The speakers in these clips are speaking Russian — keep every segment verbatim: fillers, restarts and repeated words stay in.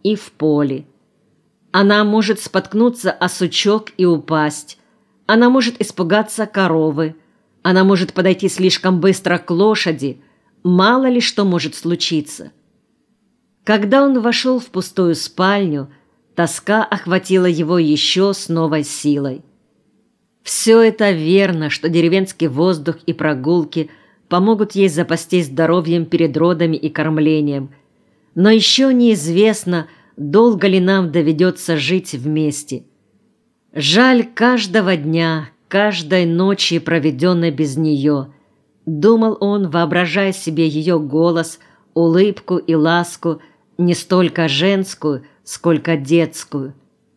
и в поле. Она может споткнуться о сучок и упасть. Она может испугаться коровы. Она может подойти слишком быстро к лошади. Мало ли что может случиться. Когда он вошел в пустую спальню, тоска охватила его еще с новой силой. Все это верно, что деревенский воздух и прогулки помогут ей запастись здоровьем перед родами и кормлением. Но еще неизвестно, долго ли нам доведется жить вместе. Жаль каждого дня, каждой ночи, проведенной без нее, думал он, воображая себе ее голос, улыбку и ласку, не столько женскую, сколько детскую.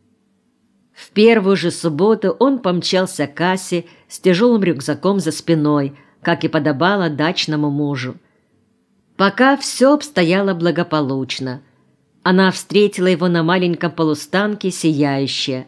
В первую же субботу он помчался к кассе с тяжелым рюкзаком за спиной, как и подобало дачному мужу. Пока все обстояло благополучно. Она встретила его на маленьком полустанке, сияющая.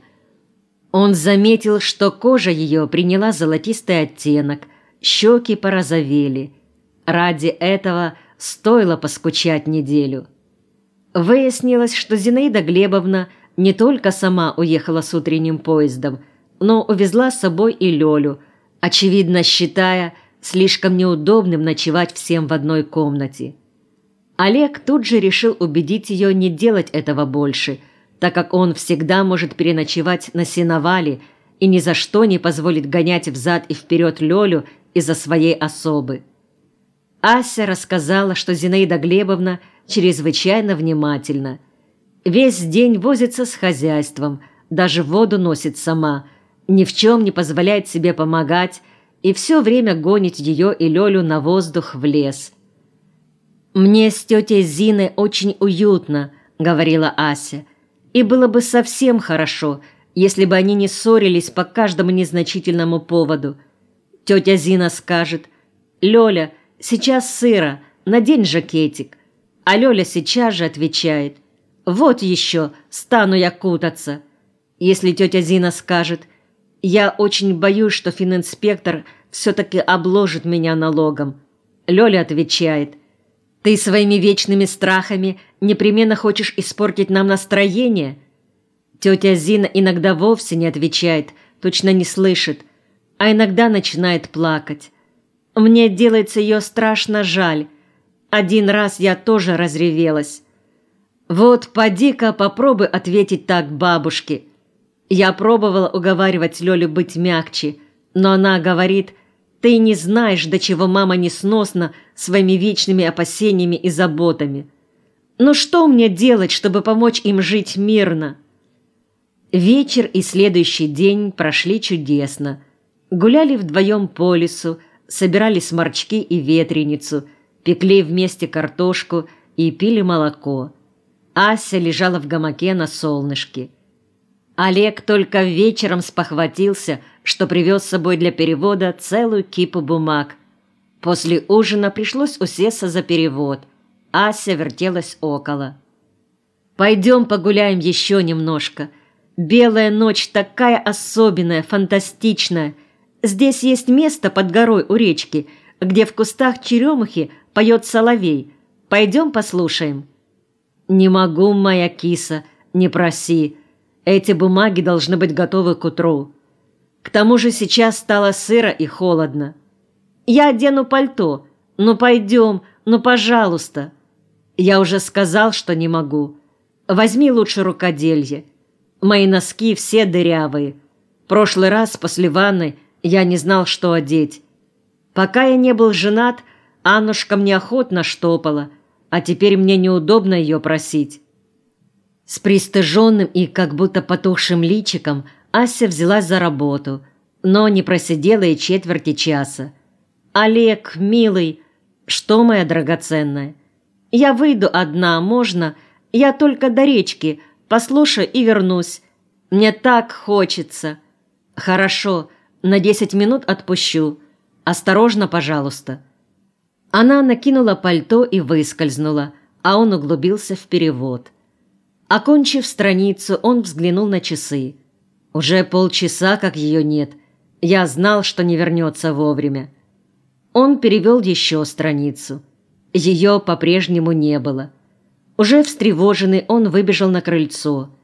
Он заметил, что кожа ее приняла золотистый оттенок, щеки порозовели. Ради этого стоило поскучать неделю. Выяснилось, что Зинаида Глебовна не только сама уехала с утренним поездом, но увезла с собой и Лёлю, очевидно считая слишком неудобным ночевать всем в одной комнате. Олег тут же решил убедить ее не делать этого больше, так как он всегда может переночевать на сеновале и ни за что не позволит гонять взад и вперед Лёлю из-за своей особы. Ася рассказала, что Зинаида Глебовна чрезвычайно внимательна. Весь день возится с хозяйством, даже воду носит сама, ни в чем не позволяет себе помогать и все время гонит ее и Лёлю на воздух в лес. «Мне с тетей Зиной очень уютно», — говорила Ася, «и было бы совсем хорошо, если бы они не ссорились по каждому незначительному поводу. Тетя Зина скажет: «Лёля, сейчас сыро, надень жакетик», а Лёля сейчас же отвечает: «Вот еще, стану я кутаться». Если тетя Зина скажет: «Я очень боюсь, что фининспектор все-таки обложит меня налогом», Лёля отвечает: «Ты своими вечными страхами непременно хочешь испортить нам настроение». Тетя Зина иногда вовсе не отвечает, точно не слышит, а иногда начинает плакать. Мне делается ее страшно жаль. Один раз я тоже разревелась. Вот поди-ка попробуй ответить так бабушке. Я пробовала уговаривать Лёлю быть мягче, но она говорит: «Ты не знаешь, до чего мама несносна своими вечными опасениями и заботами. Ну что мне делать, чтобы помочь им жить мирно?» Вечер и следующий день прошли чудесно. Гуляли вдвоем по лесу, собирали сморчки и ветреницу, пекли вместе картошку и пили молоко. Ася лежала в гамаке на солнышке. Олег только вечером спохватился, что привез с собой для перевода целую кипу бумаг. После ужина пришлось усесться за перевод. Ася вертелась около. «Пойдем погуляем еще немножко. Белая ночь такая особенная, фантастичная. Здесь есть место под горой у речки, где в кустах черемухи поет соловей. Пойдем послушаем». «Не могу, моя киса, не проси. Эти бумаги должны быть готовы к утру. К тому же сейчас стало сыро и холодно. Я одену пальто. Ну пойдем, ну пожалуйста». «Я уже сказал, что не могу. Возьми лучше рукоделье. Мои носки все дырявые. Прошлый раз после ванны я не знал, что одеть. Пока я не был женат, Аннушка мне охотно штопала, а теперь мне неудобно ее просить». С пристыженным и как будто потухшим личиком Ася взялась за работу, но не просидела и четверти часа. «Олег, милый, что, моя драгоценная? Я выйду одна, можно? Я только до речки, послушаю и вернусь. Мне так хочется». «Хорошо, на десять минут отпущу. Осторожно, пожалуйста». Она накинула пальто и выскользнула, а он углубился в перевод. Окончив страницу, он взглянул на часы. Уже полчаса, как ее нет. Я знал, что не вернется вовремя. Он перевел еще страницу. Ее по-прежнему не было. Уже встревоженный, он выбежал на крыльцо.